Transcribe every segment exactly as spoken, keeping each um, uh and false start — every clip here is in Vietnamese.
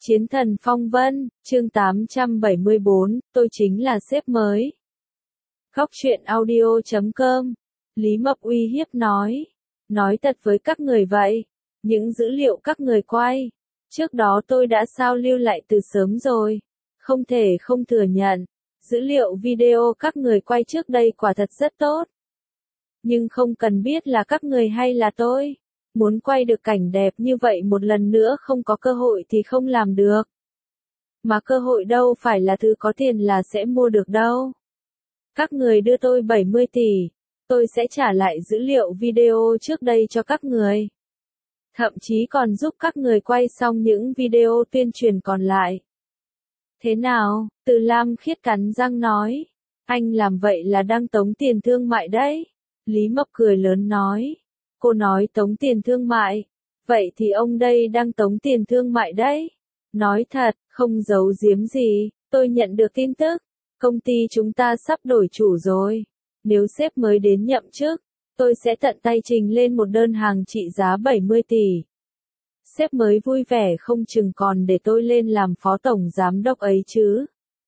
Chiến thần phong vân, chương tám trăm bảy mươi bốn, tôi chính là sếp mới. Góc truyện audio chấm com, Lý Mập uy hiếp nói. Nói thật với các người vậy, những dữ liệu các người quay, trước đó tôi đã sao lưu lại từ sớm rồi. Không thể không thừa nhận, dữ liệu video các người quay trước đây quả thật rất tốt. Nhưng không cần biết là các người hay là tôi. Muốn quay được cảnh đẹp như vậy một lần nữa không có cơ hội thì không làm được. Mà cơ hội đâu phải là thứ có tiền là sẽ mua được đâu. Các người đưa tôi bảy mươi tỷ, tôi sẽ trả lại dữ liệu video trước đây cho các người. Thậm chí còn giúp các người quay xong những video tuyên truyền còn lại. Thế nào? Từ Lam Khiết cắn răng nói. Anh làm vậy là đang tống tiền thương mại đấy. Lý Mập cười lớn nói. Cô nói tống tiền thương mại. Vậy thì ông đây đang tống tiền thương mại đấy. Nói thật, không giấu giếm gì, tôi nhận được tin tức. Công ty chúng ta sắp đổi chủ rồi. Nếu sếp mới đến nhậm chức, tôi sẽ tận tay trình lên một đơn hàng trị giá bảy mươi tỷ. Sếp mới vui vẻ không chừng còn để tôi lên làm phó tổng giám đốc ấy chứ.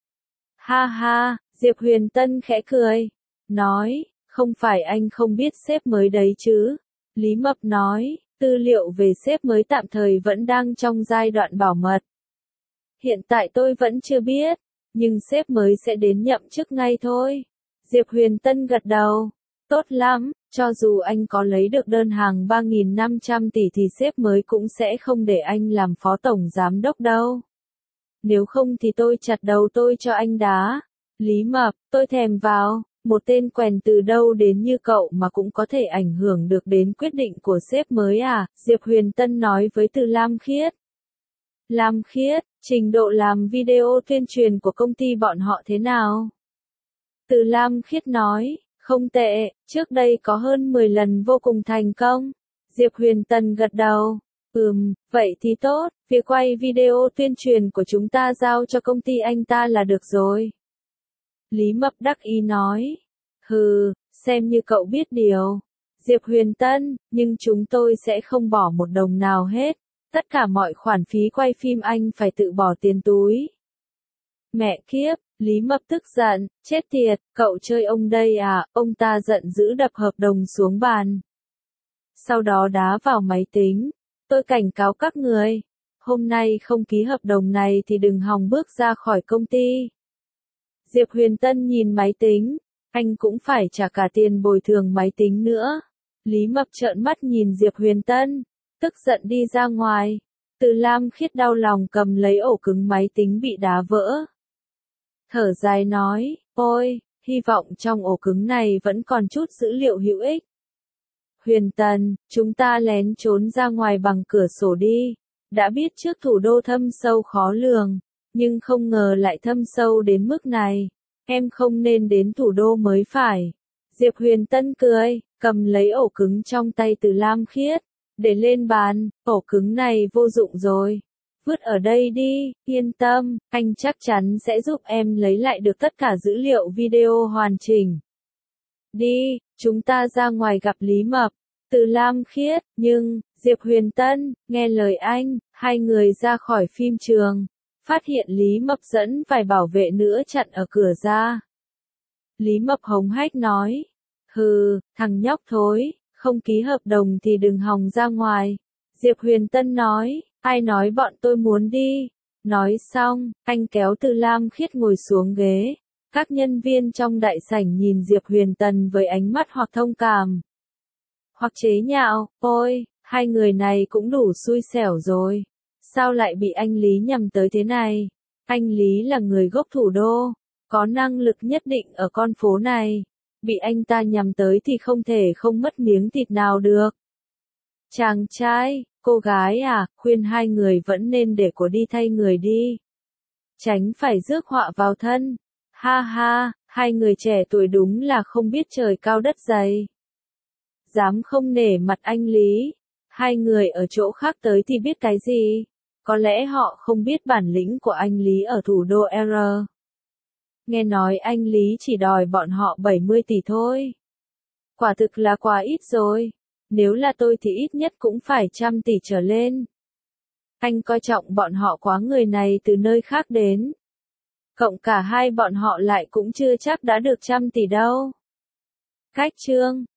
Ha ha, Diệp Huyền Tân khẽ cười. Nói, không phải anh không biết sếp mới đấy chứ. Lý Mập nói, tư liệu về sếp mới tạm thời vẫn đang trong giai đoạn bảo mật. Hiện tại tôi vẫn chưa biết, nhưng sếp mới sẽ đến nhậm chức ngay thôi. Diệp Huyền Tân gật đầu. Tốt lắm, cho dù anh có lấy được đơn hàng ba nghìn năm trăm tỷ thì sếp mới cũng sẽ không để anh làm phó tổng giám đốc đâu. Nếu không thì tôi chặt đầu tôi cho anh đá. Lý Mập, tôi thèm vào. Một tên quèn từ đâu đến như cậu mà cũng có thể ảnh hưởng được đến quyết định của sếp mới à? Diệp Huyền Tân nói với Từ Lam Khiết. Lam Khiết, trình độ làm video tuyên truyền của công ty bọn họ thế nào? Từ Lam Khiết nói, không tệ, trước đây có hơn mười lần vô cùng thành công. Diệp Huyền Tân gật đầu. Ừm, vậy thì tốt, việc quay video tuyên truyền của chúng ta giao cho công ty anh ta là được rồi. Lý Mập đắc ý nói. Hừ, xem như cậu biết điều. Diệp Huyền Tân, nhưng chúng tôi sẽ không bỏ một đồng nào hết. Tất cả mọi khoản phí quay phim anh phải tự bỏ tiền túi. Mẹ kiếp, Lý Mập tức giận, chết tiệt, cậu chơi ông đây à, ông ta giận dữ đập hợp đồng xuống bàn. Sau đó đá vào máy tính. Tôi cảnh cáo các người, hôm nay không ký hợp đồng này thì đừng hòng bước ra khỏi công ty. Diệp Huyền Tân nhìn máy tính, anh cũng phải trả cả tiền bồi thường máy tính nữa. Lý Mập trợn mắt nhìn Diệp Huyền Tân, tức giận đi ra ngoài. Từ Lam Khiết đau lòng cầm lấy ổ cứng máy tính bị đá vỡ. Thở dài nói, ôi, hy vọng trong ổ cứng này vẫn còn chút dữ liệu hữu ích. Huyền Tân, chúng ta lén trốn ra ngoài bằng cửa sổ đi. Đã biết trước thủ đô thâm sâu khó lường, nhưng không ngờ lại thâm sâu đến mức này. Em không nên đến thủ đô mới phải. Diệp Huyền Tân cười, cầm lấy ổ cứng trong tay Từ Lam Khiết, để lên bàn, ổ cứng này vô dụng rồi. Vứt ở đây đi, yên tâm, anh chắc chắn sẽ giúp em lấy lại được tất cả dữ liệu video hoàn chỉnh. Đi, chúng ta ra ngoài gặp Lý Mập. Từ Lam Khiết, nhưng, Diệp Huyền Tân, nghe lời anh, hai người ra khỏi phim trường. Phát hiện Lý Mập dẫn vài bảo vệ nữa chặn ở cửa ra. Lý Mập hống hách nói. Hừ, thằng nhóc thối, không ký hợp đồng thì đừng hòng ra ngoài. Diệp Huyền Tân nói, ai nói bọn tôi muốn đi. Nói xong, anh kéo Từ Lam Khiết ngồi xuống ghế. Các nhân viên trong đại sảnh nhìn Diệp Huyền Tân với ánh mắt hoặc thông cảm, hoặc chế nhạo. Ôi, hai người này cũng đủ xui xẻo rồi. Sao lại bị anh Lý nhầm tới thế này? Anh Lý là người gốc thủ đô, có năng lực nhất định ở con phố này. Bị anh ta nhầm tới thì không thể không mất miếng thịt nào được. Chàng trai, cô gái à, khuyên hai người vẫn nên để của đi thay người đi. Tránh phải rước họa vào thân. Ha ha, hai người trẻ tuổi đúng là không biết trời cao đất dày. Dám không nể mặt anh Lý. Hai người ở chỗ khác tới thì biết cái gì? Có lẽ họ không biết bản lĩnh của anh Lý ở thủ đô R. Nghe nói anh Lý chỉ đòi bọn họ bảy mươi tỷ thôi. Quả thực là quá ít rồi. Nếu là tôi thì ít nhất cũng phải trăm tỷ trở lên. Anh coi trọng bọn họ quá, người này từ nơi khác đến. Cộng cả hai bọn họ lại cũng chưa chắc đã được trăm tỷ đâu. Khách Trương,